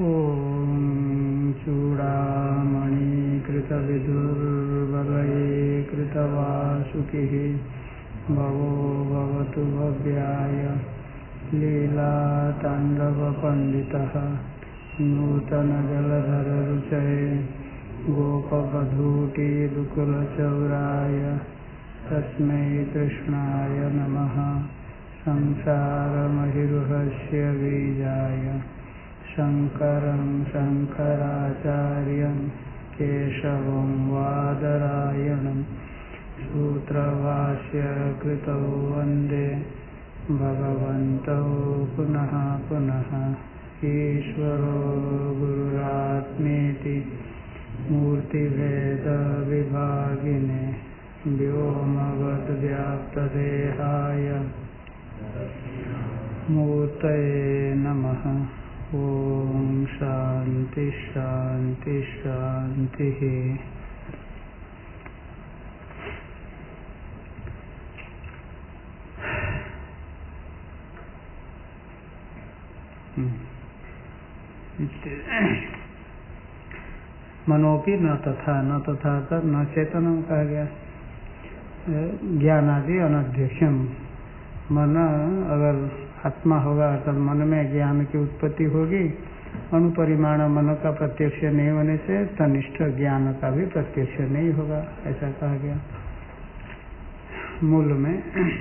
ॐ चूडामणिकृतविदुर्बलये कृतवासुकिः भवो भवतु भव्याय लीलाताण्डवपण्डितः नूतनजलधररुचये गोपवधूटिदुकुलचौराय तस्मै कृष्णाय नमः। संसारमहिरुहस्य बीजाय शङ्करं शङ्कराचार्यं केशवं वादरायणं सूत्रभाष्य कृतौ वन्दे भगवन्तौ पुनः पुनः। ईश्वरो गुरुरात्मेति मूर्तिभेदविभागिने व्योमवद्व्याप्तदेहाय मूर्तये नमः। ॐ शान्ति शान्ति शान्तिः। मनोपि न तथा कर न चेतनम कहा गया। ज्ञानादि अनध्यक्षम, मन अगर आत्मा होगा अर्थात मन में ज्ञान की उत्पत्ति होगी, अनुपरिमाण मन का प्रत्यक्ष नहीं होने से तनिष्ठ ज्ञान का भी प्रत्यक्ष नहीं होगा, ऐसा कहा गया। मूल में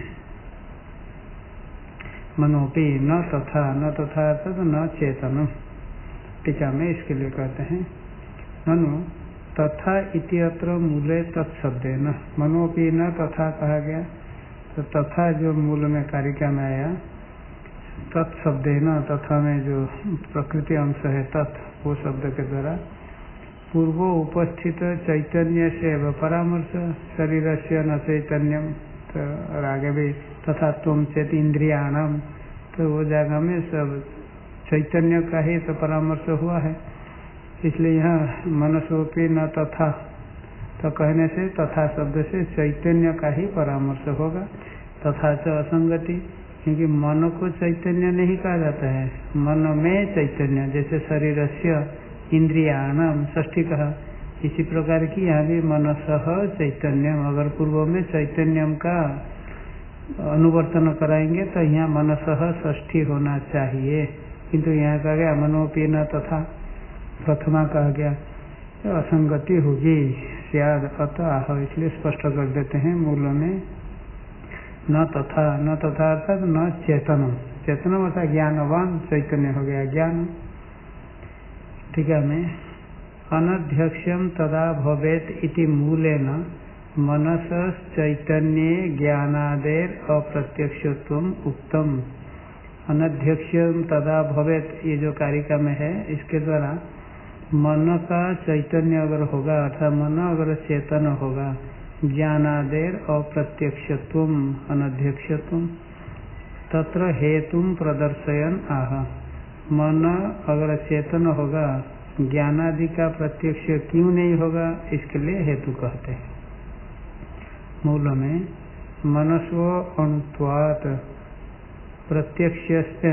मनोपि न तथा अर्थात न चेतनम। टीका में इसके लिए कहते हैं मनो तथा इति अत्र मूले तत्शब्देन। मनोपि न तथा कहा गया, तो तथा जो मूल में कारिका में आया तत्शब्देन, तथा में जो प्रकृति अंश है तत्, वो शब्द के द्वारा पूर्व उपस्थित चैतन्य से परामर्श शरीर से न चैतन्यम, तो और आगे भी तथा त्वं चेत इंद्रियाणाम, तो वो जगह में सब चैतन्य का ही तो परामर्श हुआ है। इसलिए यहाँ मनसोपि न तथा तो कहने से तथा शब्द से चैतन्य का ही परामर्श होगा। तथा च असंगति, क्योंकि मन को चैतन्य नहीं कहा जाता है, मन में चैतन्य, जैसे शरीरस्य इंद्रियाणाम षष्ठी कहा, इसी प्रकार की यहाँ भी मनसः चैतन्यम। अगर पूर्व में चैतन्यम का अनुवर्तन कराएंगे तो यहाँ मनसः षष्ठी होना चाहिए, किंतु यहाँ कहा गया मनोपि न तथा, प्रथमा कहा गया तो असंगति होगी शायद अतः, इसलिए स्पष्ट कर देते हैं मूल में न तथा अर्थात न चेतनम। चेतनम अर्थात ज्ञानवान, चैतन्य हो गया ज्ञान। ठीक है, में अनध्यक्षम तदा भवेत इति मूलेन मनस चैतन्ये ज्ञानादेर अप्रत्यक्षत्वम उक्तम। अनध्यक्षम तदा भवेत, ये जो कारिका में है, इसके द्वारा मन का चैतन्य अगर होगा अर्थात मन अगर चेतन होगा, ज्ञानादेर अप्रत्यक्षत्वम अनध्यक्षत्वम तत्र हेतुम प्रदर्शयन आह। मन अगर चेतन होगा, ज्ञानादि का प्रत्यक्ष क्यों नहीं होगा, इसके लिए हेतु कहते हैं। मूल में मनस्व अणुत्वात् प्रत्यक्ष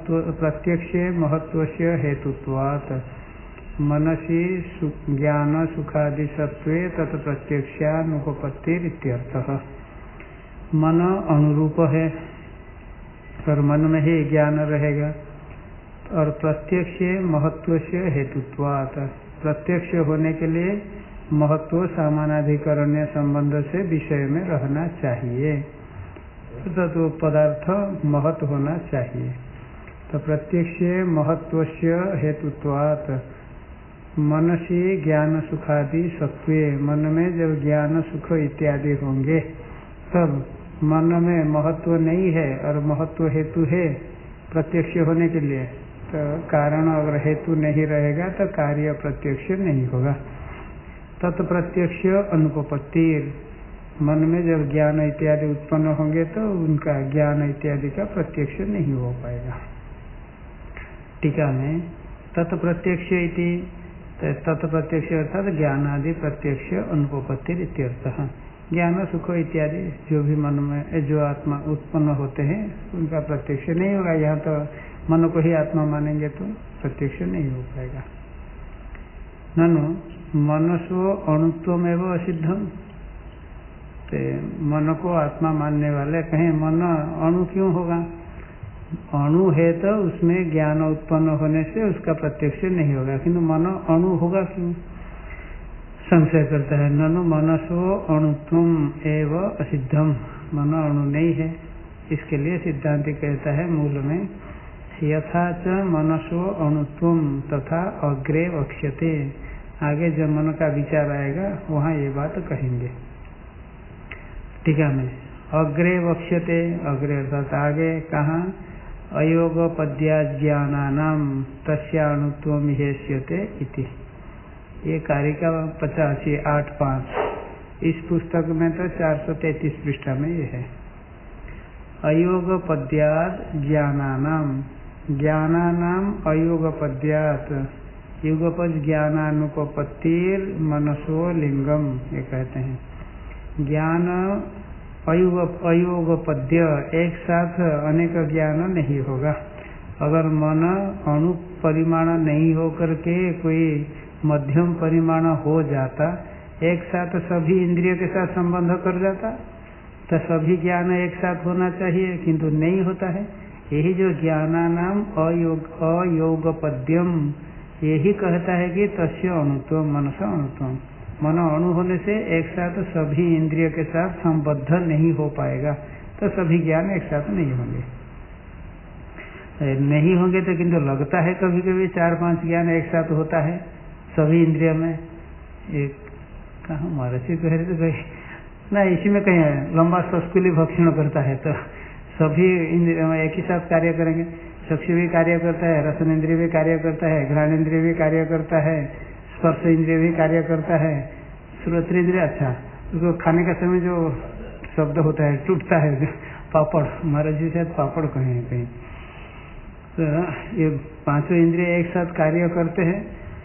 महत्व से हेतुत्वात् मनसी ज्ञान सुखादि सत्वे तत् प्रत्यक्षानुपपत्तिरित्यर्थः। मन अनुरूप है और मन में ही ज्ञान रहेगा, और प्रत्यक्ष महत्व से हेतुत्वात्, प्रत्यक्ष होने के लिए महत्व सामानाधिकरण्य संबंध से विषय में रहना चाहिए, तो पदार्थ महत्व होना चाहिए। तो प्रत्यक्ष महत्व से हेतुत्वात् मनसी ज्ञान सुखादि सत्वे, मन में जब ज्ञान सुख इत्यादि होंगे तब मन में महत्व नहीं है और महत्व हेतु है प्रत्यक्ष होने के लिए, तो कारण अगर हेतु नहीं रहेगा तो कार्य प्रत्यक्ष नहीं होगा। तत्प्रत्यक्ष अनुपपत्तिर, मन में जब ज्ञान इत्यादि उत्पन्न होंगे तो उनका ज्ञान इत्यादि का प्रत्यक्ष नहीं हो पाएगा। टीका में तत्प्रत्यक्ष इति, तत्प्रत्यक्ष अर्थात ज्ञानादि प्रत्यक्ष अनुपपत्तिर इत्यर्थः। ज्ञान सुख इत्यादि जो भी मन में जो आत्मा उत्पन्न होते हैं उनका प्रत्यक्ष नहीं होगा। यहाँ तो मन को ही आत्मा मानेंगे तो प्रत्यक्ष नहीं हो पाएगा। ननु मनसो अणुत्वमेव असिद्धम, तो मन को आत्मा मानने वाले कहें मन अणु क्यों होगा? अणु है तो उसमें ज्ञान उत्पन्न होने से उसका प्रत्यक्ष नहीं होगा, किंतु मन अणु होगा क्यों? संशय करता है। ननु मनसो अणुत्वम एव असिद्धम, मन अणु नहीं है। इसके लिए सिद्धांति कहता है मूल में यथा च मनसो अणुत्वम तथा अग्रे वक्ष्यते, आगे जब मन का विचार आएगा वहाँ ये बात कहेंगे। ठीक है, मैं अग्रे वक्ष्यते, अग्रे अर्थात आगे कहाँ? अयोगपद्या ज्ञानानाम तस्याणुत्वम हेष्यते इति। ये कारिका 85 8-5 इस पुस्तक में तो 433 पृष्ठ में ये है। अयोगपद्याद ज्ञानानाम, ज्ञानानाम अयोगपद्यात, युगपद ज्ञानानुपत्तिर मनसो लिंगम, ये कहते हैं। ज्ञान अयोगपद्य, एक साथ अनेक ज्ञान नहीं होगा। अगर मन अणु परिमाण नहीं होकर के कोई मध्यम परिमाण हो जाता, एक साथ सभी इंद्रिय के साथ संबंध कर जाता, तो सभी ज्ञान एक साथ होना चाहिए, किंतु नहीं होता है। यही जो ज्ञानानाम अयोगपद्यम, यही कहता है कि तस्य अणुत्व मनसा अणुत्वम, मन अणु होने से एक साथ सभी इंद्रिय के साथ संबद्ध नहीं हो पाएगा, तो सभी ज्ञान एक साथ नहीं होंगे। नहीं होंगे तो किंतु लगता है कभी कभी 4-5 ज्ञान एक साथ होता है सभी इंद्रिय में। एक कहाँ महर्षि कह रहे थे ना, इसी में कहीं लंबा सस्कुली भक्षण करता है तो सभी इंद्रिय एक ही साथ कार्य करेंगे। चक्षु भी कार्य करता है, रसन इंद्रिय भी कार्य करता है, घ्राण इंद्रिय भी कार्य करता है, स्पर्श इंद्रिय भी कार्य करता है, श्रोत्र इंद्रिय, अच्छा उसको खाने का समय जो शब्द होता है टूटता है, जो पापड़, महाराज जी शायद पापड़ कहें कहीं, तो ये पांचों इंद्रिय एक साथ कार्य करते हैं।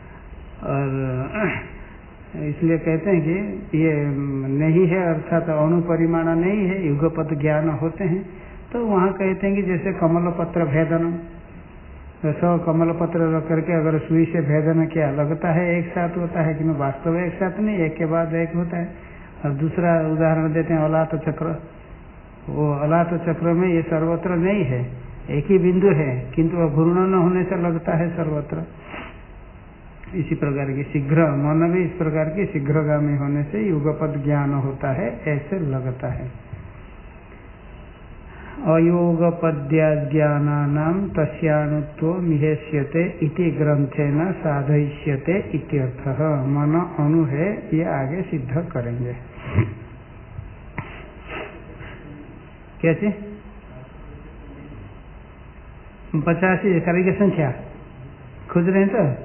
और इसलिए कहते हैं कि ये नहीं है, अर्थात अणु परिमाण नहीं है, युगपत ज्ञान होते हैं। तो वहाँ कहते हैं कि जैसे कमल पत्र भेदन, तो कमल पत्र रख करके अगर सुई से भेदन किया, लगता है एक साथ होता है, किंतु वास्तव एक साथ नहीं, एक के बाद एक होता है। और दूसरा उदाहरण देते हैं अलात चक्र, वो अलात चक्र में ये सर्वत्र नहीं है, एक ही बिंदु है, किंतु घूर्णन होने से लगता है सर्वत्र। इसी प्रकार की शीघ्र मन भी इस प्रकार की शीघ्रगामी होने से युगपद ज्ञान होता है, ऐसे लगता है। अयोगपद्या ज्ञानानाम तस्याणुत्व मिहेष्यते इति ग्रंथेन साधयिष्यते इत्यर्थः। मन अणु है, ये आगे सिद्ध करेंगे। कैसे 85 कार्य की संख्या खोज रहे हैं तो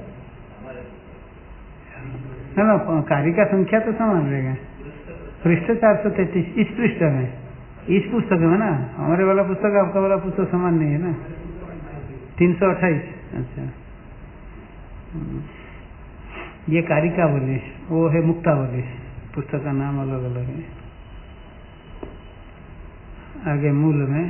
ना, कार्य का संख्या तो समान रहेगा। पृष्ठ 433 इस पृष्ठ में, इस पुस्तक में ना, हमारे वाला पुस्तक आपका वाला पुस्तक समान नहीं है ना, 328। अच्छा, ये कारिकावली, वो है मुक्तावली, पुस्तक का नाम अलग अलग है। आगे मूल में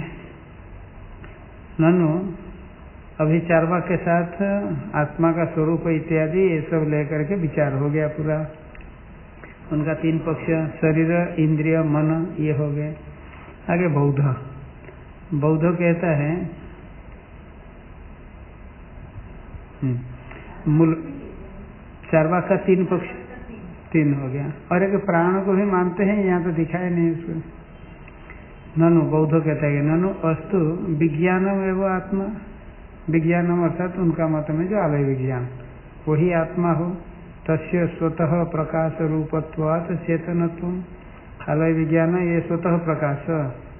ननु, अभी चार्वाक के साथ आत्मा का स्वरूप इत्यादि ये सब लेकर के विचार हो गया पूरा। उनका 3 पक्ष, शरीर, इंद्रिय, मन, ये हो गए। आगे बौद्ध, बौद्ध कहता है मूल चार्वाक का 3 पक्ष, 3 हो गया। और एक प्राण को भी मानते हैं, यहाँ तो दिखाया नहीं उसको। ननु, बौद्ध कहता है ननु अस्तु विज्ञानम एवं आत्मा, विज्ञानम अर्थात उनका मत में जो आलय विज्ञान वही आत्मा हो, तस्य स्वतः प्रकाश रूपत्वात् चेतनत्वम। आलय विज्ञान ये स्वतः प्रकाश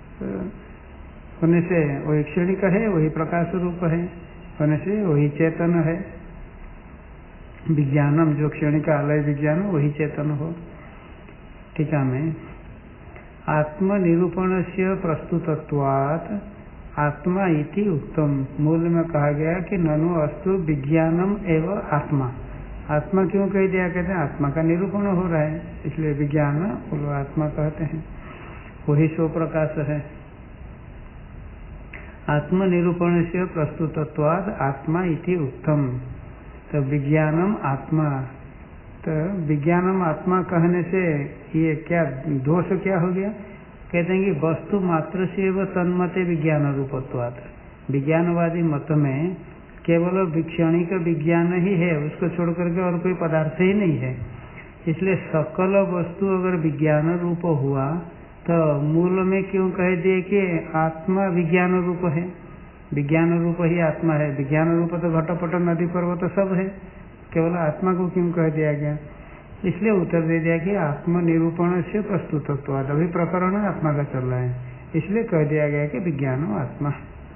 होने से वही क्षणिक है, वही प्रकाश रूप है होने से वही चेतन है। विज्ञानम जो क्षणिक आलय विज्ञान वही चेतन हो। टीका में आत्मनिरूपण से प्रस्तुतत्वात् आत्मा इति उत्तम, मूल में कहा गया कि ननु अस्तु विज्ञानम एवं आत्मा। आत्मा क्यों कह दिया? कहते हैं आत्मा का निरूपण हो रहा है, इसलिए विज्ञान आत्मा कहते हैं, वही स्व प्रकाश है। आत्मनिरूपण से प्रस्तुतत्वाद आत्मा इति उत्तम। तो विज्ञानम आत्मा, तो विज्ञानम आत्मा कहने से ये क्या दोष क्या हो गया? कहते हैं कि वस्तु मात्र से वह तन्मते विज्ञान रूपत्वात्। विज्ञानवादी मत में केवल क्षणिक विज्ञान ही है, उसको छोड़ करके और कोई पदार्थ ही नहीं है। इसलिए सकल वस्तु अगर विज्ञान रूप हुआ तो मूल में क्यों कह दिए कि आत्मा विज्ञान रूप है? विज्ञान रूप ही आत्मा है। विज्ञान रूप तो घटपट नदी पर्वत सब है, केवल आत्मा को क्यों कह दिया गया? इसलिए उत्तर दे दिया कि आत्म निरूपण से प्रस्तुतत्वाद। अभी प्रकरण आत्मा का चल रहा है, इसलिए कह दिया गया कि विज्ञान आत्मा।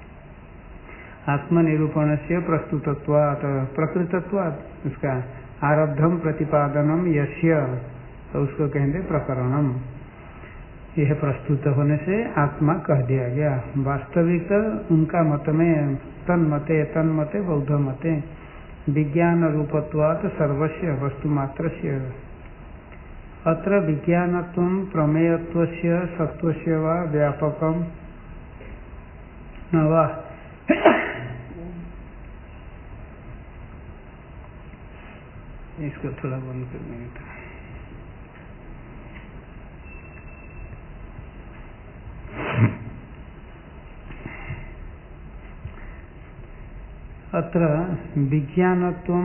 आत्म निरूपण से प्रस्तुतत्वात् प्रकृतत्वात्, उसका आरब्धम प्रतिपादनम यस्य, तो उसको कहेंगे प्रकरणम। यह प्रस्तुत होने से आत्मा कह दिया गया। वास्तविक उनका मत में तन्मते बौद्ध मते विज्ञान रूपत्वात् सर्वस्य वस्तुमात्रस्य। अत्र विज्ञानत्वं प्रमेयत्वस्य सत्वस्य वा व्यापकं न वा। इसको थोड़ा बंद कर देंगे। अत्र विज्ञानत्वं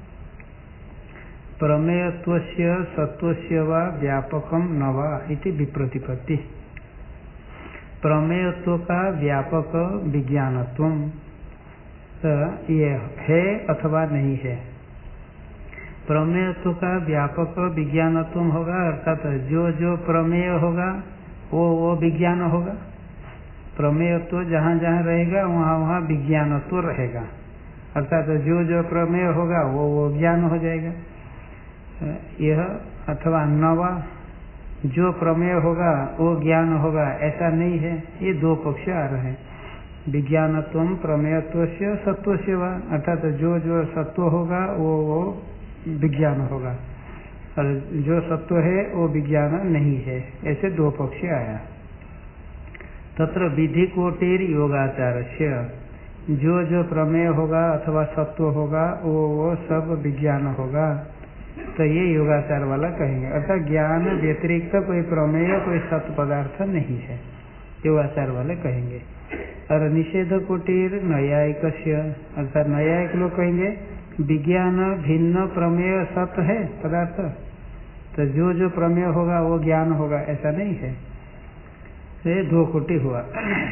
प्रमेयत्वस्य सत्वस्य वा व्यापकं न वा इति विप्रतिपत्ति। प्रमेयत्व का व्यापक विज्ञानत्वं, तो ये है अथवा नहीं है। प्रमेयत्व का व्यापक विज्ञानत्व होगा, अर्थात जो जो प्रमेय होगा वो विज्ञान होगा। प्रमेयत्व जहाँ जहाँ रहेगा वहाँ वहाँ विज्ञानत्व रहेगा, अर्थात जो जो प्रमेय होगा वो ज्ञान हो जाएगा। यह अथवा नवा, जो प्रमेय होगा वो ज्ञान होगा, ऐसा नहीं है। ये दो पक्ष आ रहे हैं। विज्ञानत्व प्रमेयत्व से सत्व से वा, अर्थात जो जो सत्व होगा वो विज्ञान होगा, और जो सत्व है वो विज्ञान नहीं है। ऐसे दो पक्ष आया। तत्र विधि कोटिर योगाचारस्य, जो जो प्रमेय होगा अथवा सत्व होगा वो सब विज्ञान होगा, तो ये योगाचार वाला कहेंगे। अर्थात ज्ञान व्यतिरिक्त कोई प्रमेय कोई सत्य पदार्थ नहीं है, योगाचार वाले कहेंगे। और निषेध कोटिर नैयायिकस्य, अर्थात नैयायिक लोग कहेंगे विज्ञान भिन्न प्रमेय सत्य है पदार्थ, तो जो जो प्रमेय होगा वो ज्ञान होगा, ऐसा नहीं है। ये दो कोटि हुआ।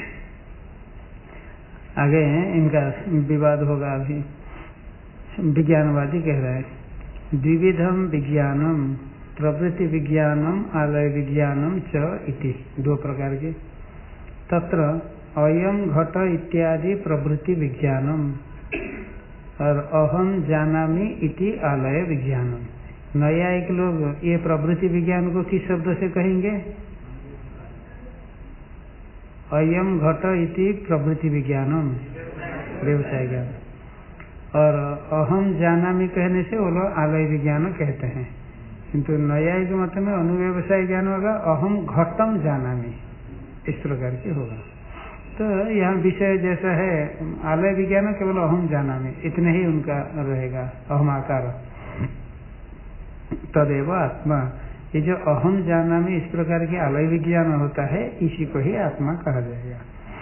आगे इनका विवाद होगा। अभी विज्ञानवादी कह रहे हैं द्विविधम विज्ञानम प्रवृत्ति विज्ञानम आलय विज्ञानम च इति, दो प्रकार के। तत्र अयम घट इत्यादि प्रवृत्ति विज्ञानम और अहम जानामि इति आलय विज्ञानम। नैयायिक लोग ये प्रवृत्ति विज्ञान को किस शब्द से कहेंगे? अयम घट इति प्रवृत्ति विज्ञानम, व्यवसाय ज्ञान। और अहम जानामि कहने से वो लोग आलय विज्ञान कहते हैं, किंतु नैयायिक मत में अनुव्यवसाय ज्ञान होगा अहम घटम जानामि, इस प्रकार के होगा। तो यहाँ विषय जैसा है आलय विज्ञान केवल अहम जानामि, इतने ही उनका रहेगा, अहमाकार। तदेव आत्मा, ये जो अहम जानामि इस प्रकार के आलय विज्ञान होता है, इसी को ही आत्मा कहा जाएगा।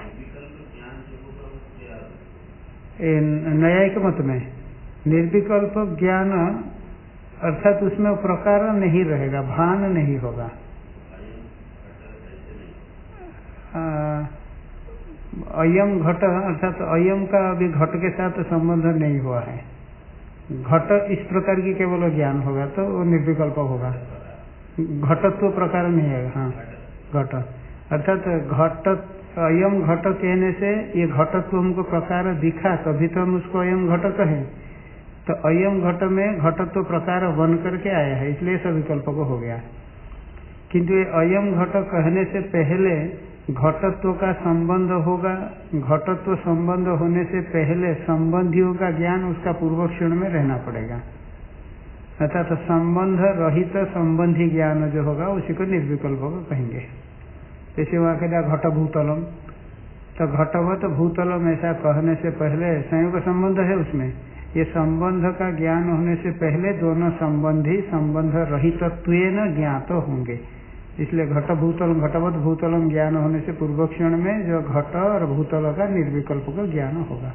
न्यायिक मत में निर्विकल्प ज्ञान अर्थात उसमें प्रकार नहीं रहेगा, भान नहीं होगा। अयम घट अर्थात अयम का अभी घट के साथ संबंध नहीं हुआ है, घट इस प्रकार की केवल ज्ञान होगा तो वो निर्विकल्प होगा, घटत्व प्रकार नहीं है। हाँ, घट अर्थात घट अयम घट कहने से ये घटत्व हमको प्रकार दिखा तभी तो हम उसको अयम घट कहें, तो अयम घट में घटत्व प्रकार बन करके आया है, इसलिए सविकल्प को हो गया। किंतु ये अयम घट कहने से पहले घटत्व का संबंध होगा, घटत्व संबंध होने से पहले संबंधियों का ज्ञान उसका पूर्व क्षण में रहना पड़ेगा, अर्थात संबंध रहित संबंधी ज्ञान जो होगा उसी को निर्विकल्प को कहेंगे। जैसे वहाँ कहता घटभूतलम, तो घटवत भूतलम ऐसा कहने से पहले संयोग संबंध है उसमें, ये संबंध का ज्ञान होने से पहले दोनों संबंधी संबंध रहितत्वेन ज्ञात होंगे। इसलिए घट भूतलम घटवत भूतलम ज्ञान होने से पूर्व क्षण में जो घट और भूतल का निर्विकल्प का ज्ञान होगा।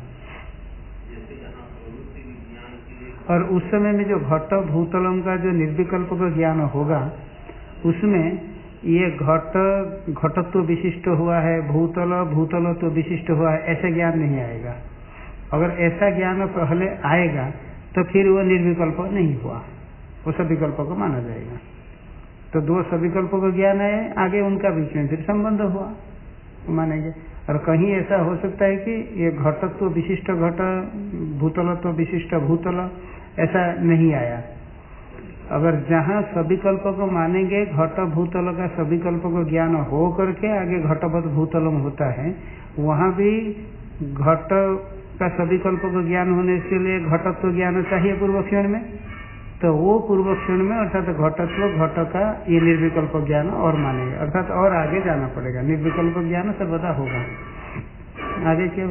और उस समय में जो घट भूतलम का जो निर्विकल्प का ज्ञान होगा उसमें ये घटत्व विशिष्ट हुआ है, भूतलत्व विशिष्ट हुआ है, ऐसा ज्ञान नहीं आएगा। अगर ऐसा ज्ञान पहले आएगा तो फिर वो निर्विकल्प नहीं हुआ, वो सविकल्प को माना जाएगा। तो दो सविकल्प को ज्ञान आए, आगे उनका बीच में फिर संबंध हुआ, मानेंगे। और कहीं ऐसा हो सकता है कि ये घटत्व विशिष्ट घट, भूतलत्व विशिष्ट भूतल, ऐसा नहीं आया। अगर जहाँ सविकल्प को मानेंगे, घट भूतल का सविकल्प को ज्ञान हो करके आगे घटवत भूतलम होता है, वहाँ भी घट का सविकल्प को ज्ञान होने के लिए घटत्व ज्ञान चाहिए पूर्व क्षण में। तो वो पूर्व क्षण में अर्थात घटत्व घट का ये निर्विकल्प ज्ञान और मानेंगे, अर्थात और आगे जाना पड़ेगा। निर्विकल्प ज्ञान सर्वदा होगा। आगे क्या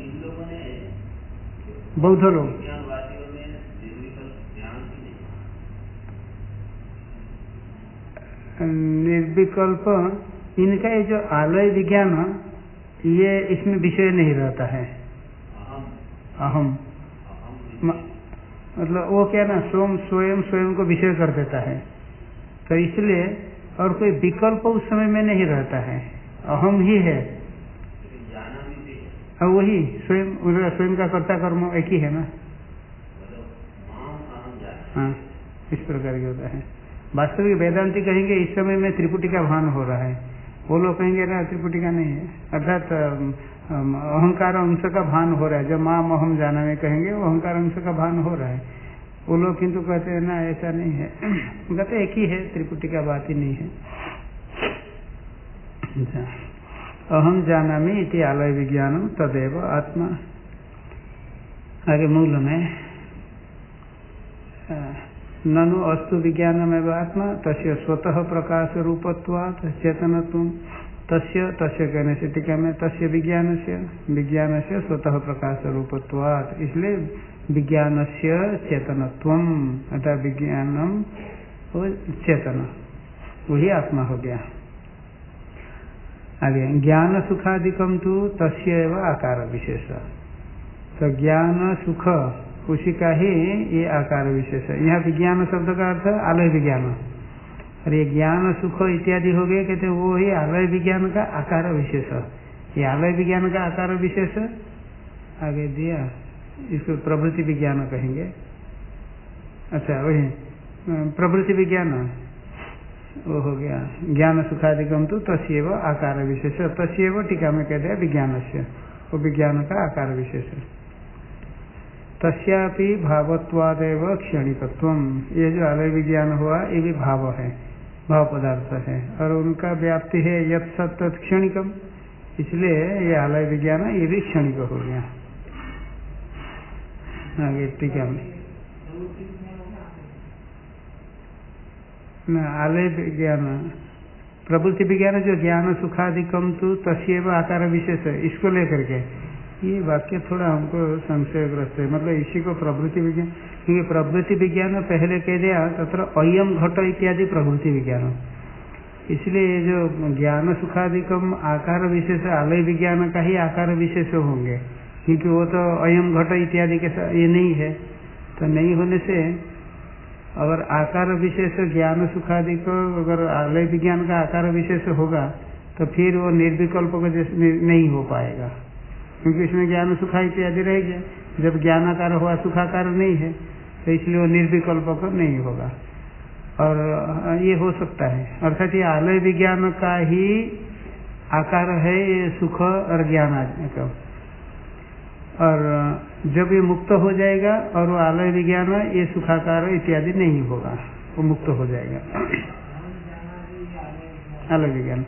बौद्ध लोग निर्विकल्प, इनका ये जो आलय विज्ञान ये इसमें विषय नहीं रहता है। अहम मतलब वो क्या ना स्वयं को विषय कर देता है, तो इसलिए और कोई विकल्प उस समय में नहीं रहता है, अहम ही है। और वही स्वयं का कर्ता कर्म एक ही है ना। हाँ, इस प्रकार की होता है। वास्तविक वेदांती कहेंगे इस समय में त्रिपुटी का भान हो रहा है, वो लोग कहेंगे ना त्रिपुटी का नहीं है, अर्थात अहंकार अंश का भान हो रहा है। जब माम अहम जाना में कहेंगे वो अहंकार अंश का भान हो रहा है। वो लोग किंतु कहते हैं ना ऐसा नहीं है, कहते एक ही है, त्रिपुटी का बात ही नहीं है। अहम जानामि इति आलय विज्ञानम तदेव आत्मा। आगे मूल में ननु अस्तु विज्ञानमेव आत्मा तस्य स्वतः प्रकाश रूपत्वात् चेतनत्वम् तस्य कहने से टीका में तस्य विज्ञान से स्वतः प्रकाश रूपत्वात्, इसलिए विज्ञान से चेतनत्वम अर्थात विज्ञानम चेतन वही आत्मा हो गया। आगे ज्ञान सुखादिकम तो तस्य एव आकार विशेष, तो ज्ञान सुख उसी का ही ये आकार विशेष है। यहाँ विज्ञान शब्द का अर्थ आलय विज्ञान, और ये ज्ञान सुख इत्यादि हो गए, कहते वो ही आलय विज्ञान का आकार विशेष। ये आलय विज्ञान का आकार विशेष आगे दिया, इसको प्रवृत्ति विज्ञान कहेंगे। अच्छा वही प्रवृत्ति विज्ञान वो हो गया। ज्ञान सुखादिकम तो तस्यैव आकार विशेष, तस्यैव टीका में कहते हैं विज्ञान से, वो विज्ञान का आकार विशेष। तस्यापि भावत्वादेव क्षणिकत्वम, ये जो आलय विज्ञान हुआ ये भी भाव है, भाव पदार्थ है, और उनका व्याप्ति है यत् सत् तत् क्षणिकम, इसलिए ये आलय विज्ञान ये भी क्षणिक हो गया। आगे टीका में आलय विज्ञान प्रवृत्ति विज्ञान जो ज्ञान सुखादिकम तो तस्यैव आकार विशेष है, इसको लेकर के ये वाक्य थोड़ा हमको संशयग्रस्त है। मतलब इसी को प्रवृत्ति विज्ञान, क्योंकि प्रवृत्ति विज्ञान पहले कह दिया तत्र अयम घट इत्यादि प्रवृत्ति विज्ञान, इसलिए जो ज्ञान सुखादिकम आकार विशेष आलय विज्ञान का ही आकार विशेष होंगे, क्योंकि वो तो अयम घट इत्यादि के साथ ये नहीं है। तो नहीं होने से अगर आकार विशेष ज्ञान सुखादि को अगर आलय विज्ञान का आकार विशेष होगा तो फिर वो निर्विकल्प को नहीं हो पाएगा, क्योंकि इसमें ज्ञान सुखा इत्यादि रहेगा। जब ज्ञानाकार हुआ सुखाकार नहीं है तो इसलिए वो निर्विकल्प को नहीं होगा। और ये हो सकता है, अर्थात ये आलय विज्ञान का ही आकार है ये सुख और ज्ञान का, और जब ये मुक्त हो जाएगा और वो आलय विज्ञान ये सुखाकार इत्यादि नहीं होगा, वो मुक्त हो जाएगा आलय विज्ञान।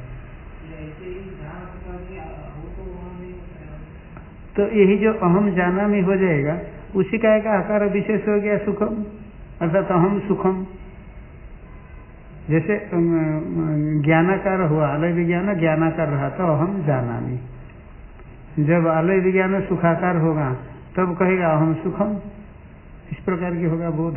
तो यही जो अहम जाना में हो जाएगा उसी का एक आकार विशेष हो गया सुखम, अर्थात अहम सुखम। जैसे ज्ञानाकार हुआ आलय विज्ञान ज्ञानाकार रहा तो अहम जानामि, जब आलय विज्ञान सुखाकार होगा तब कहेगा अहम सुखम, इस प्रकार की होगा बोध।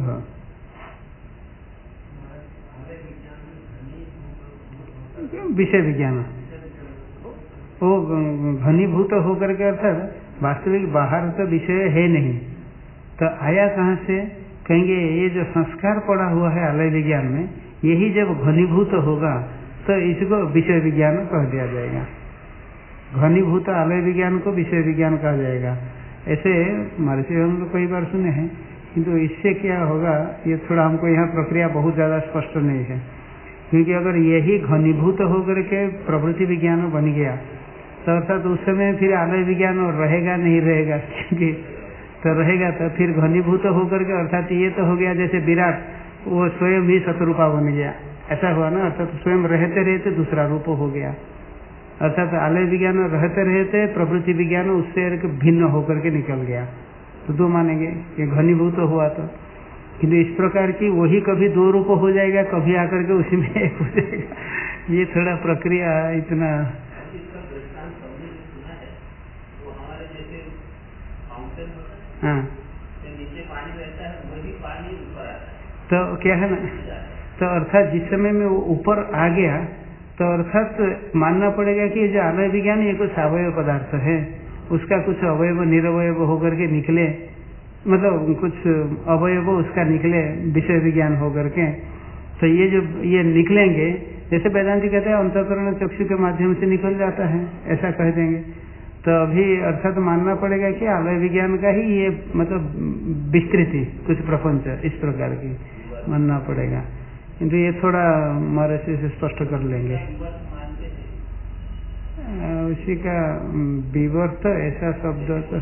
विषय विज्ञान वो घनीभूत होकर के अर्थात वास्तविक बाहर तो विषय है नहीं, तो आया कहाँ से? कहेंगे ये जो संस्कार पड़ा हुआ है आलय विज्ञान में, यही जब घनीभूत होगा तो इसको विषय विज्ञान कह दिया जाएगा। घनीभूत आलय विज्ञान को विषय विज्ञान कहा जाएगा। ऐसे महर्षि हम लोग कई बार सुने हैं, किंतु इससे क्या होगा ये थोड़ा हमको यहाँ प्रक्रिया बहुत ज़्यादा स्पष्ट नहीं है, क्योंकि अगर यही घनीभूत होकर के प्रवृत्ति विज्ञान बन गया तो अर्थात उस समय फिर आलय विज्ञान और रहेगा नहीं रहेगा, क्योंकि तो रहेगा तो फिर घनीभूत होकर के अर्थात ये तो हो गया जैसे विराट वो स्वयं ही शत्रुपा बन गया, ऐसा हुआ ना, अर्थात स्वयं रहते रहते दूसरा रूप हो गया। अर्थात आलय विज्ञान रहते रहते प्रवृत्ति विज्ञान उससे भिन्न होकर के निकल गया, तो दो मानेंगे ये घनीभूत हुआ तो। किंतु इस प्रकार की वही कभी दो रूप हो जाएगा, कभी आकर के उसी में एक हो जाएगा, ये थोड़ा प्रक्रिया इतना। हाँ तो क्या है ना, तो अर्थात जिस समय में वो ऊपर आ गया तो अर्थात मानना पड़ेगा कि जो आलय विज्ञान ये कुछ अवयव पदार्थ है, उसका कुछ अवयव निरवयव होकर के निकले, मतलब कुछ अवयव उसका निकले विषय विज्ञान होकर के, तो ये जो ये निकलेंगे जैसे वेदांती कहते हैं अंतःकरण चक्षु के माध्यम से निकल जाता है, ऐसा कह देंगे। तो अभी अर्थात मानना पड़ेगा कि आलय विज्ञान का ही ये मतलब विस्तृति कुछ प्रपंच इस प्रकार की मानना पड़ेगा, किंतु ये थोड़ा हमारे से स्पष्ट कर लेंगे। उसी का विवर्त ऐसा शब्द तो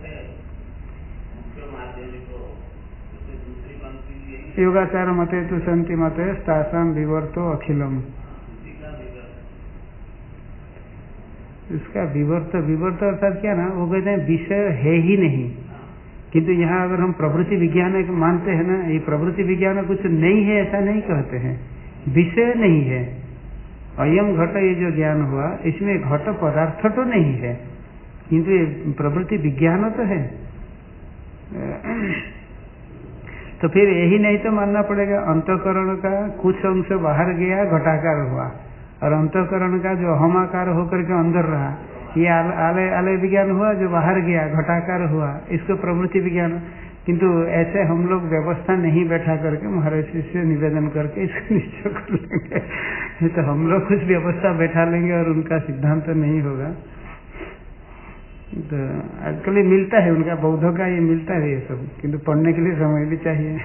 योगाचार मते तो संति मते तासाम विवर्तो अखिलम, उसका विवर्त विवर्त अर्थात क्या ना, वो कहते हैं विषय है ही नहीं, किंतु यहाँ अगर हम प्रवृत्ति विज्ञान मानते हैं ना, ये प्रवृत्ति विज्ञान कुछ नहीं है ऐसा नहीं कहते हैं, विषय नहीं है। अयम घट ये जो ज्ञान हुआ इसमें घट पदार्थ तो नहीं है, किंतु ये प्रवृत्ति विज्ञान तो है। तो फिर यही नहीं तो मानना पड़ेगा अंतःकरण का कुछ अंश बाहर गया घटाकार हुआ, और अंतःकरण का जो अहमाकार होकर के अंदर रहा ये आलय विज्ञान हुआ, जो बाहर गया घटाकार हुआ, इसको प्रवृत्ति विज्ञान। किंतु ऐसे हम लोग व्यवस्था नहीं बैठा करके महर्षि से निवेदन करके इसको निश्चय कर लेंगे, तो हम लोग कुछ व्यवस्था बैठा लेंगे और उनका सिद्धांत तो नहीं होगा। तो आजकल ये मिलता है उनका बौद्धों का ये मिलता है ये सब, किंतु पढ़ने के लिए समय भी चाहिए।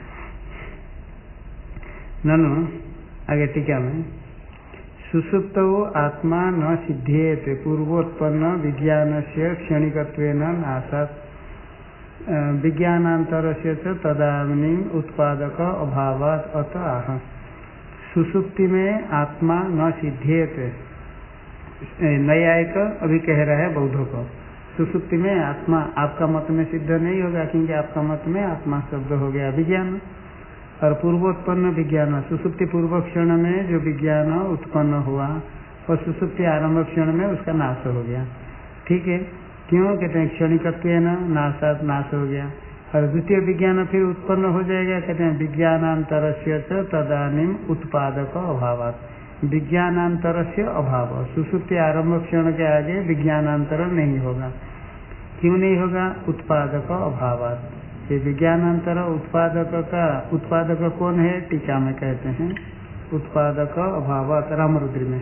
ननु आगे टीका में सुसुप्तो आत्मा न सिद्धेते पूर्वोत्पन्न विज्ञान से क्षणिकत्वेन नाशात् विज्ञानांतर से तदानी उत्पादक अभावात् अत आह। सुसुप्ति में आत्मा न सिद्धेते, न्यायिक अभी कह रहा है बौद्धों को, सुसुप्ति में आत्मा आपका मत में सिद्ध नहीं होगा, क्योंकि आपका मत में आत्मा शब्द हो गया विज्ञान, और पूर्वोत्पन्न विज्ञान सुसुप्ति पूर्व क्षण में जो विज्ञान उत्पन्न हुआ और सुसुप्ति आरंभ क्षण में उसका नाश हो गया। ठीक है, क्यों कहते हैं क्षणिकत्व नाशात नाश हो गया, और द्वितीय विज्ञान फिर उत्पन्न हो जाएगा, कहते हैं विज्ञानांतर से तदानीम उत्पादक अभावात्, विज्ञानांतर से अभाव, सुसुप्ति आरंभ क्षण के आगे विज्ञानांतर नहीं होगा। क्यों नहीं होगा? उत्पादक अभावात्। ये विज्ञानांतर उत्पादक का उत्पादक कौन है? टीका में कहते हैं उत्पादक अभावात् रामरुद्र में।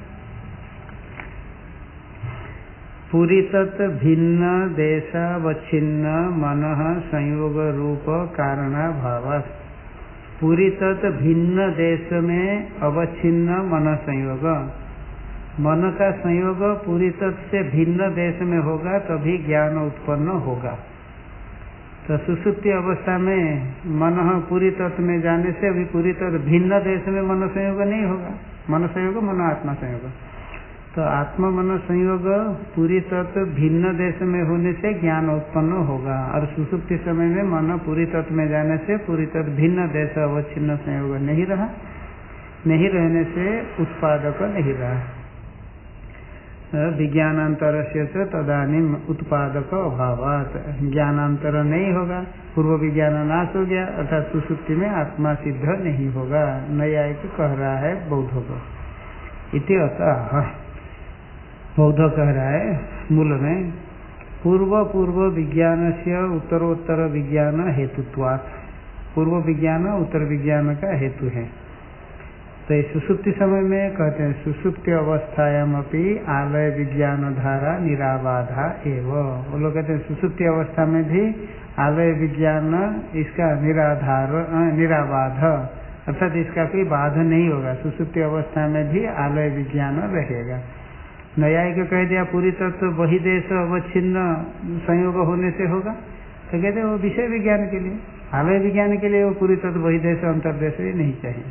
पूरी तत् भिन्न देशावच्छिन्न मनः संयोग रूप कारणाभावात्। पूरी तत् भिन्न देश में अवच्छिन्न मन संयोग, मन का संयोग पूरी तत् से भिन्न देश में होगा तभी ज्ञान उत्पन्न होगा। तो सुसुप्ति अवस्था में मन पूरी तत्व में जाने से अभी पूरी तत्व भिन्न देश में मन संयोग नहीं होगा। मन संयोग मन आत्मा संयोग, तो आत्मा मन संयोग पूरी तत्व भिन्न देश में होने से ज्ञान उत्पन्न होगा, और सुसुप्ति समय में मन पूरी तत्व में जाने से पूरी तत्व भिन्न देश अवच्छिन्न संयोग नहीं रहा, नहीं रहने से उत्पादक नहीं रहा। विज्ञानांतर से तदानीम उत्पादक अभावात, ज्ञानांतर नहीं होगा, पूर्व विज्ञान नाश हो गया, अर्थात सुसुप्ति में आत्मा सिद्ध नहीं होगा। न्यायिक कह रहा है बौद्ध को। इति अतः बौद्ध कह रहा है मूल में पूर्व विज्ञान से उत्तरोत्तर विज्ञान हेतुत्वात्, पूर्व विज्ञान उत्तर विज्ञान का हेतु है। तो सुसुप्ति समय में कहते हैं सुसुप्ति अवस्थायाम अपि आलय विज्ञान धारा निराबाधा एवं, वो लोग कहते हैं सुसुप्ति अवस्था में भी आलय विज्ञान इसका निराबाध, अर्थात इसका कोई बाध नहीं होगा, सुसुप्ति अवस्था में भी आलय विज्ञान रहेगा। न्यायिक कह दिया पूरी तत्व वही देश अवच्छिन्न संयोग होने से होगा, तो कहते हैं वो विषय विज्ञान के लिए, आलय विज्ञान के लिए वो पूरी तत्व वही देश अंतर्देश नहीं चाहिए।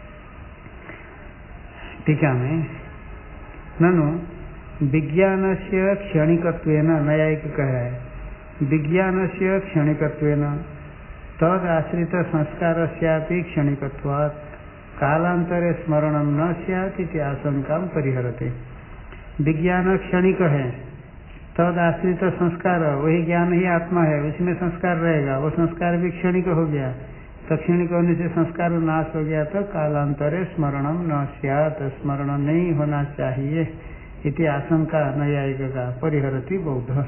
टीका में ननु विज्ञान से क्षणिकत्वेन, न्यायिक कह रहा है विज्ञान से क्षणिकत्वेन तद आश्रित संस्कार स्यापि क्षणिकत्वात् कालांतरे स्मरणम न स्यात् इति आशंका परिहरते। विज्ञान क्षणिक है, तद आश्रित संस्कार वही ज्ञान ही आत्मा है, उसमें संस्कार रहेगा, वो संस्कार भी क्षणिक हो गया, तो क्षणिक होने से संस्कार नाश हो गया, तो कालांतरे स्मरणम न स्यात्, स्मरण नहीं होना चाहिए, इति आशंका न्यायिक का परिहरति बौद्ध।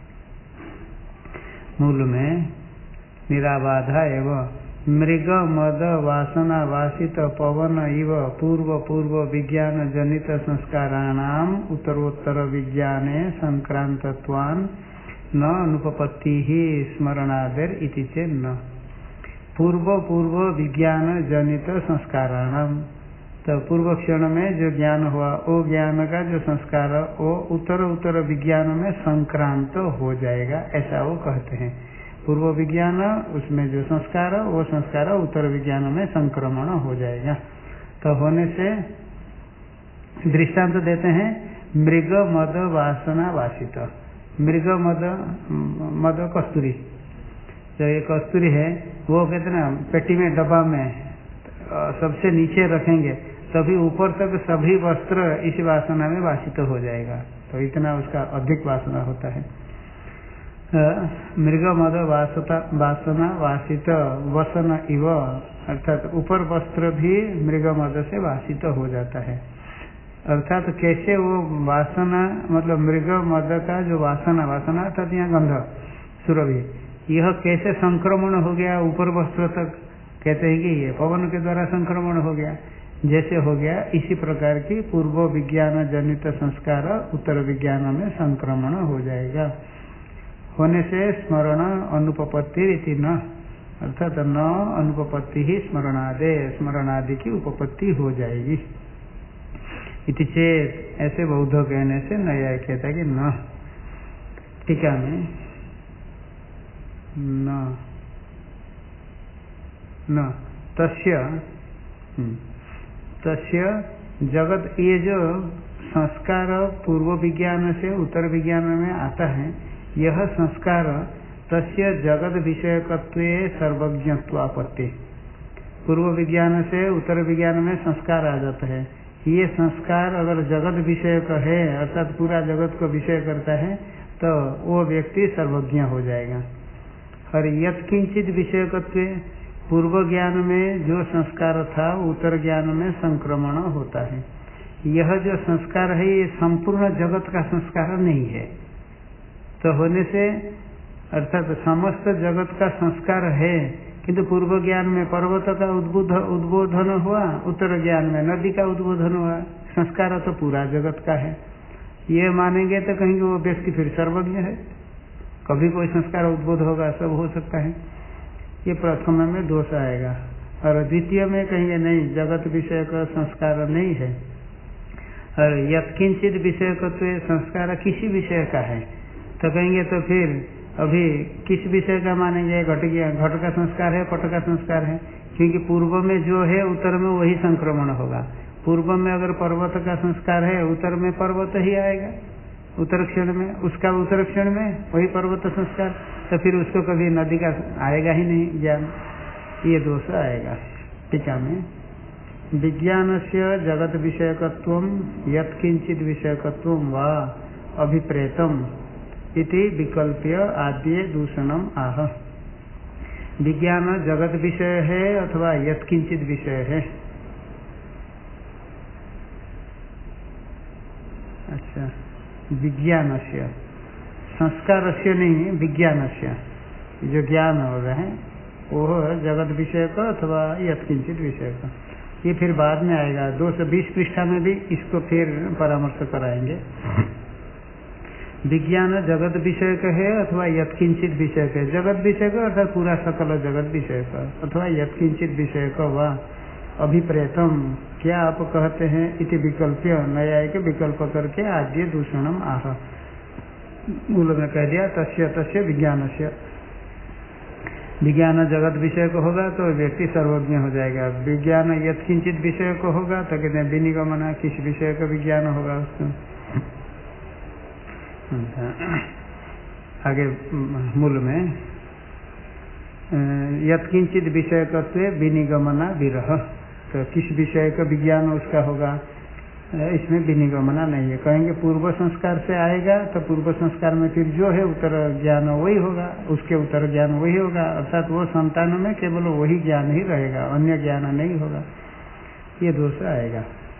मूल में निराबाधा एवं मृग मद वासना वासित पवन इव पूर्व विज्ञान जनित संस्काराणाम उत्तरोत्तर विज्ञाने संक्रांतत्वान् न अनुपपत्ति ही स्मरणादेर इति चेन्न। पूर्व विज्ञान जनित संस्काराणाम, तो पूर्व क्षण में जो ज्ञान हुआ वो ज्ञान का जो संस्कार वो उत्तर विज्ञान में संक्रांत हो जाएगा, ऐसा वो कहते हैं। पूर्व विज्ञान उसमें जो संस्कार वो संस्कार उत्तर विज्ञान में संक्रमण हो जाएगा। तो होने से दृष्टांत देते हैं मृग मद वासना वासित, मृग मद कस्तूरी, जो ये कस्तूरी है वो कहते ना पेटी में डब्बा में सबसे नीचे रखेंगे तभी ऊपर तक सभी वस्त्र इस वासना में वासित हो जाएगा, तो इतना उसका अधिक वासना होता है। मृग मद वासना वासित वसन इव, अर्थात ऊपर वस्त्र भी मृग मद से वासित हो जाता है। अर्थात कैसे वो वासना, मतलब मृग मद का जो वासना अर्थात यहाँ गंध सुरभि, यह कैसे संक्रमण हो गया ऊपर वस्त्र तक, कहते हैं कि ये पवन के द्वारा संक्रमण हो गया, जैसे हो गया इसी प्रकार की पूर्व विज्ञान जनित संस्कार उत्तर विज्ञान में संक्रमण हो जाएगा। होने से स्मरण अनुपपत्ति रीति न, अर्थात न अनुपपत्ति ही स्मरणादे, स्मरणादि की उपपत्ति हो जाएगी। इति चेत, ऐसे बौद्ध कहने से न्याय कहता है कि न। टीका में न तस्य जगत, ये जो संस्कार पूर्व विज्ञान से उत्तर विज्ञान में आता है, यह संस्कार तस्य जगत विषयकत्वे सर्वज्ञत्वापत्ति, पूर्व विज्ञान से उत्तर विज्ञान में संस्कार आ जाता है। ये संस्कार अगर जगत विषय का है, अर्थात पूरा जगत को विषय करता है, तो वो व्यक्ति सर्वज्ञ हो जाएगा। और यत्किंचित विषयकत्वे, पूर्व ज्ञान में जो संस्कार था उत्तर ज्ञान में संक्रमण होता है। यह जो संस्कार है ये संपूर्ण जगत का संस्कार नहीं है, तो होने से अर्थात समस्त जगत का संस्कार है, किंतु पूर्व ज्ञान में पर्वत का उद्बोधन हुआ, उत्तर ज्ञान में नदी का उद्बोधन हुआ, संस्कार तो पूरा जगत का है। ये मानेंगे तो कहेंगे वो व्यक्ति फिर सर्वज्ञ है, कभी कोई संस्कार उद्बोध होगा, सब हो सकता है। ये प्रथम में दोष आएगा। और द्वितीय में कहेंगे नहीं, जगत विषय का संस्कार नहीं है। और यत्किंचित विषय का तो संस्कार किसी विषय का है, तो कहेंगे तो फिर अभी किस विषय का मानेंगे? घट का संस्कार है, पट का संस्कार है, क्योंकि पूर्व में जो है उत्तर में वही संक्रमण होगा। पूर्व में अगर पर्वत का संस्कार है, उत्तर में पर्वत ही आएगा, उत्तर क्षण में उसका उत्तर क्षण में वही पर्वत संस्कार, तो फिर उसको कभी नदी का आएगा ही नहीं ज्ञान, ये दोष आएगा। टीका में विज्ञान से जगत विषयकत्वं यत्किंचित विषयकत्वं वा अभिप्रेतम इति विकल्प्य आद्य दूषणम आह। विज्ञान जगत विषय है अथवा यत्किंचित विषय है। अच्छा, विज्ञान से संस्कार से नहीं, विज्ञान से जो ज्ञान हो रहे हैं वो जगत विषय का अथवा यत्किंचित विषय का। ये फिर बाद में आएगा 220 पृष्ठा में भी इसको फिर परामर्श कराएंगे। विज्ञान जगत विषय का है अथवा यत्किंचित विषय का। जगत विषय का अर्थात पूरा सकल जगत विषय का, अथवा यत्किंचित विषय का वा अभिप्रेतम क्या आप कहते हैं इति विकल्प्य न्यायिक विकल्प करके आद्य दूषणम आह। मूल में कह दिया तस्य तस्य विज्ञान से। विज्ञान जगत विषय को होगा तो व्यक्ति सर्वज्ञ हो जाएगा। विज्ञान यत्किंचित विषय को होगा तो कहते हैं विनिगमना, किस विषय का विज्ञान होगा उसको। आगे मूल में यत्किंचित विषयकत्व विनिगमना विरह, तो किस विषय का विज्ञान उसका होगा, इसमें विनिगमना नहीं है। कहेंगे पूर्व संस्कार से आएगा तो पूर्व संस्कार में फिर जो है उत्तर ज्ञान वही होगा, उसके उत्तर ज्ञान वही होगा, अर्थात वो संतान में केवल वही ज्ञान ही रहेगा, अन्य ज्ञान नहीं होगा। ये दोष आएगा।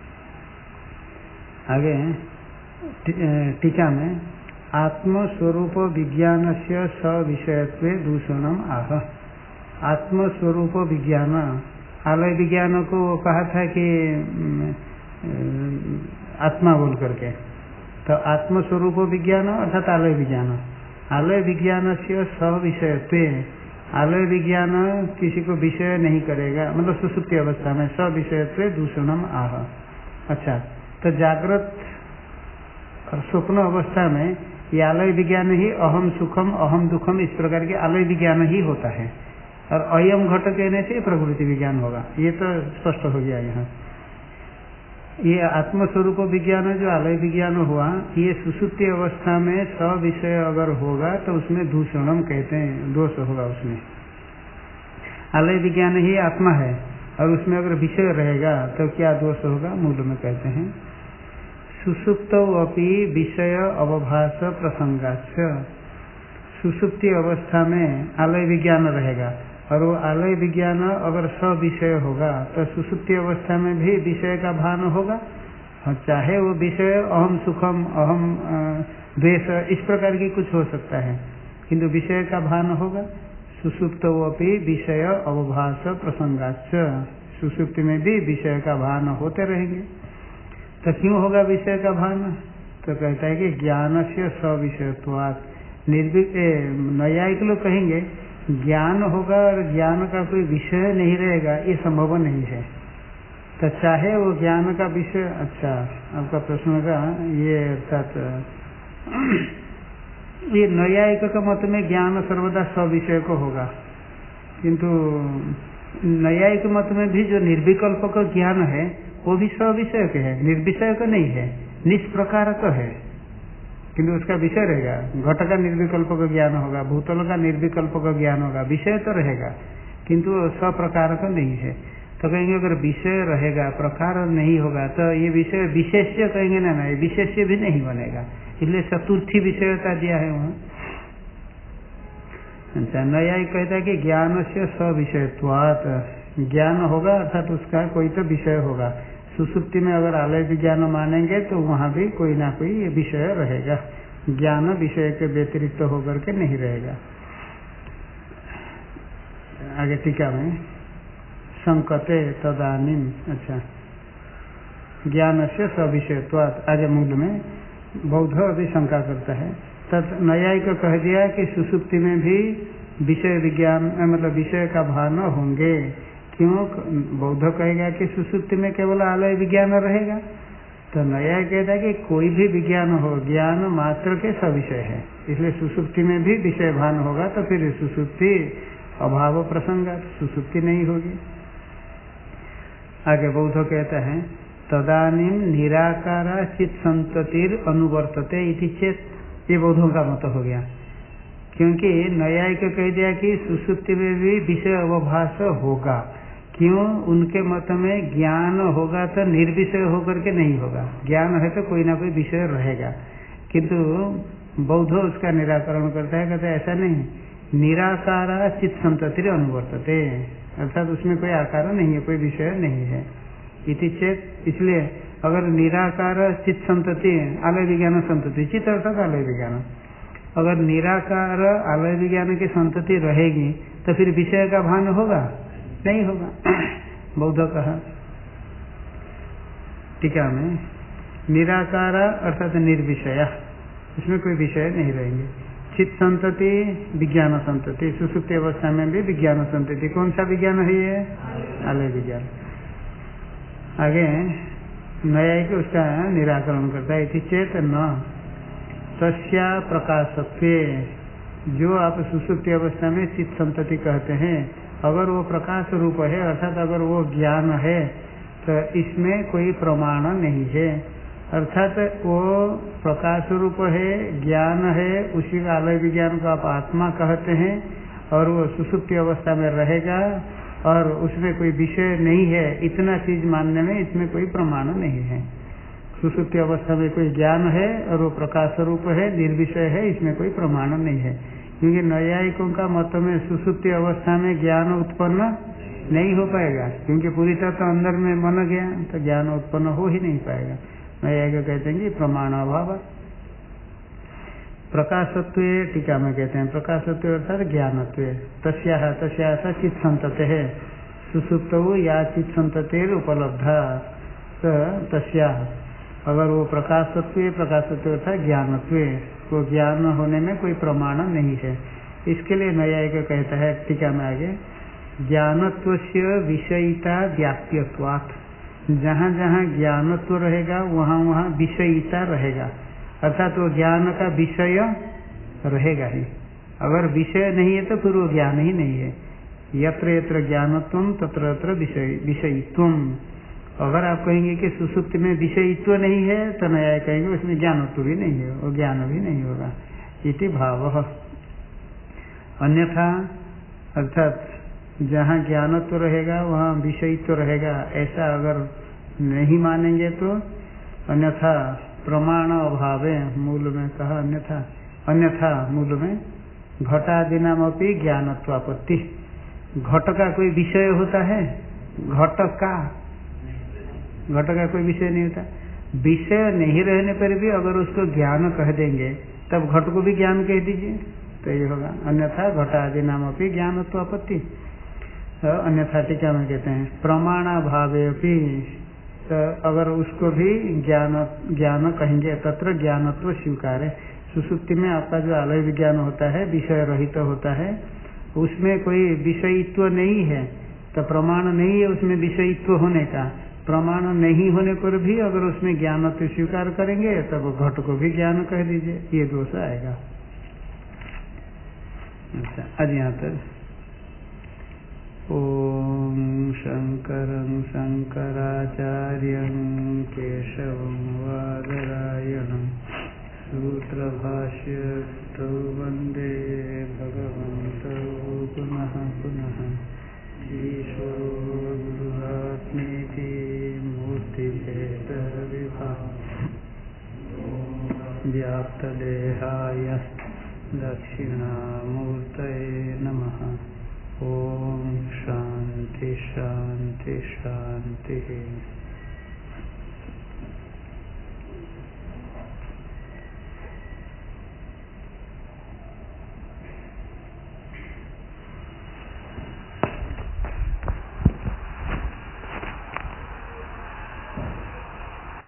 आगे टीका में आत्मस्वरूप विज्ञान से सविषयत्वे दूषणम आह। आत्मस्वरूप विज्ञान, आलय विज्ञान को कहा था कि आत्मा बोल करके, तो आत्मस्वरूप विज्ञान अर्थात आलय विज्ञान। आलय विज्ञान से सविषयत्वे, आलय विज्ञान किसी को विषय नहीं करेगा, मतलब सुसुप्ति अवस्था में सविषयत्वे दूषणम आह। अच्छा, तो जागृत और स्वप्न अवस्था में ये आलय विज्ञान ही अहम सुखम अहम दुखम इस प्रकार के आलय विज्ञान ही होता है, और अयम घट कहने से प्रकृति विज्ञान होगा। ये तो स्पष्ट हो गया यहाँ। ये आत्मस्वरूप विज्ञान जो आलय विज्ञान हुआ, ये सुसुप्ति अवस्था में सविषय अगर होगा तो उसमें दूषणम कहते हैं, दोष होगा उसमें। आलय विज्ञान ही आत्मा है और उसमें अगर विषय रहेगा तो क्या दोष होगा, मूल में कहते हैं सुसुप्तौ अपि विषय अवभास प्रसंगाच्च। सुसुप्ति अवस्था में आलय विज्ञान रहेगा और वो आलय विज्ञान अगर सविषय होगा तो सुसुप्ति अवस्था में भी विषय का भान होगा, और चाहे वो विषय अहम सुखम अहम द्वेष इस प्रकार की कुछ हो सकता है, किंतु विषय का भान होगा। सुसुप्तौ अपि विषय अवभास प्रसंगाच्च, सुसुप्ति में भी विषय का भान होते रहेंगे। तो क्यों होगा विषय का भान, तो कहता है कि ज्ञान से सविषयत्वात्। नैयायिक लोग कहेंगे ज्ञान होगा और ज्ञान का कोई विषय नहीं रहेगा, ये संभव नहीं है। तो चाहे वो ज्ञान का विषय, अच्छा आपका प्रश्न का ये अर्थात ये नैयायिक का मत में ज्ञान सर्वदा सविषय को होगा, किंतु नैयायिक मत में भी जो निर्विकल्प का ज्ञान है वो भी सविषय के है, निर्विषय का नहीं है, निष्प्रकार का है, किंतु उसका विषय रहेगा। घट का निर्विकल्प का ज्ञान होगा, भूतल का निर्विकल्प का ज्ञान होगा, विषय तो रहेगा किंतु सप्रकार का नहीं है। तो कहेंगे अगर विषय रहेगा प्रकार नहीं होगा तो ये विषय विशेष्य कहेंगे ना, ये विशेष्य भी नहीं बनेगा, इसलिए चतुर्थी विषयता दिया है वहाँ। अच्छा, न्यायिक कहता है कि ज्ञान से सविषयत्वात्, ज्ञान होगा अर्थात उसका कोई तो विषय होगा। सुसुप्ति में अगर आलय विज्ञान मानेंगे तो वहाँ भी कोई ना कोई विषय रहेगा, ज्ञान विषय के व्यतिरिक्त होकर के नहीं रहेगा। आगे टीका में संकते तदानीम, अच्छा ज्ञान से सविषयत्वात्। आगे मूल में बौद्ध अभी शंका करता है, तत् न्यायिक कह दिया कि सुसुप्ति में भी विषय विज्ञान मतलब विषय का भान होंगे। क्यों? बौद्ध कहेगा कि सुसुप्ति में केवल आलय विज्ञान रहेगा, तो नया कहता है कि कोई भी विज्ञान हो ज्ञान मात्र के सविषय है, इसलिए सुसुप्ति में भी विषय भान होगा तो फिर सुसुप्ति अभाव प्रसंग, सुसुप्ति नहीं होगी। आगे बौद्ध कहता है तदानीम निराकारा चित संततिर अनुवर्तते इति चेत, ये बौद्धों का मत हो गया, क्योंकि न्यायिक कह दिया कि सुसुप्ति में भी विषय अवभास होगा, क्यों? उनके मत में ज्ञान होगा तो निर्विषय होकर के नहीं होगा, ज्ञान है तो कोई ना कोई विषय रहेगा, किंतु बौद्ध उसका निराकरण करता है, कहते ऐसा नहीं, निराकार चित्त संतति अनुवर्तते, अर्थात उसमें कोई आकार नहीं है, कोई विषय नहीं है। इति चेत, इसलिए अगर निराकार चित्त संतति आलय विज्ञान संतति, चित्त अर्थात आलय विज्ञान, अगर निराकार आलय विज्ञान की संतति रहेगी तो फिर विषय का भान होगा? नहीं होगा। बौद्ध कहा टीका में, निराकार अर्थात निर्विषय, इसमें कोई विषय नहीं रहेंगे। चित्त संतति विज्ञान संतति, सुसुप्ति अवस्था में भी विज्ञान संतति, कौन सा विज्ञान है ये? आलय विज्ञान। आगे न्यायिक उसका निराकरण करता है। इति चेत न तस्या प्रकाशत्वे, जो आप सुसुप्ति अवस्था में चित्त संतति कहते हैं, अगर वो प्रकाश रूप है, अर्थात अगर वो ज्ञान है, तो इसमें कोई प्रमाण नहीं है, अर्थात वो प्रकाश रूप है, ज्ञान है, उसी का आलय विज्ञान को आप आत्मा कहते हैं, और वो सुसुप्ति अवस्था में रहेगा और उसमें कोई विषय नहीं है, इतना चीज मानने में इसमें कोई प्रमाण नहीं है। सुसुप्ति अवस्था में कोई ज्ञान है और वो प्रकाश रूप है, निर्विषय है, इसमें कोई प्रमाण नहीं है, क्योंकि नैयायिकों का मत में सुसुप्ति अवस्था में ज्ञान उत्पन्न नहीं हो पाएगा, क्योंकि पूरी तरह तो अंदर में मन गया तो ज्ञान उत्पन्न हो ही नहीं पाएगा। नैयायिक कहते हैं कि प्रमाण अभाव। प्रकाशत्व टीका में कहते हैं, प्रकाशत्व अर्थात ज्ञानत्व, तस्या चित्त संतते है, सुसुप्त या चित्त संततेर उपलब्धा, तस्या अगर वो प्रकाशत्व अर्थात ज्ञानत्व, वो ज्ञान होने में कोई प्रमाण नहीं है। इसके लिए नैयायिक कहता है टीका में आगे, ज्ञानत्वस्य विषयिता व्याप्यत्वात्, जहाँ जहाँ ज्ञानत्व रहेगा वहाँ वहाँ विषयिता रहेगा, अर्थात वो ज्ञान का विषय रहेगा ही। अगर विषय नहीं है तो फिर वो ज्ञान ही नहीं है। यत्र यत्र ज्ञानत्वम तत्र तत्र विषयित्वम। अगर आप कहेंगे कि सुसुप्ति में विषयित्व नहीं है तो नया कहेंगे उसमें ज्ञानत्व भी नहीं है, वो ज्ञान भी नहीं होगा। इति भावः। अन्यथा अर्थात जहाँ ज्ञानत्व रहेगा वहाँ विषयित्व रहेगा, ऐसा अगर नहीं मानेंगे तो अन्यथा प्रमाण अभाव है, मूल में कहा अन्यथा मूल में घटादि नाम अपनी ज्ञानत्वापत्ति। घट का कोई विषय होता है? घट का कोई विषय नहीं होता। विषय नहीं रहने पर भी अगर उसको ज्ञान कह देंगे तब घट को भी ज्ञान कह दीजिए तो ये होगा। अन्यथा घटादि नाम अपनी ज्ञानत्वापत्ति। तो अन्यथा टीका में कहते हैं प्रमाणाभावे अपि, तो अगर उसको भी ज्ञान कहेंगे तत्र ज्ञानत्व स्वीकार है। सुसुप्ति में आपका जो आलय विज्ञान होता है विषय रहित होता है, उसमें कोई विषयित्व नहीं है तो प्रमाण नहीं है उसमें विषयित्व होने का। प्रमाण नहीं होने पर भी अगर उसमें ज्ञानत्व स्वीकार करेंगे तब घट को भी ज्ञान कह दीजिए, ये दोष आएगा। अच्छा, आज यहाँ तक। ओम शंकरं शंकराचार्यं केशवं वादरायणं सूत्रभाष्यकृतौ वन्दे भगवन्तौ पुनः पुनः। ईश्वरो गुरुरात्मेति मूर्तिभेदविभागः व्याप्तदेहाय दक्षिणामूर्तये नमः। ओम शांति शांति शांति।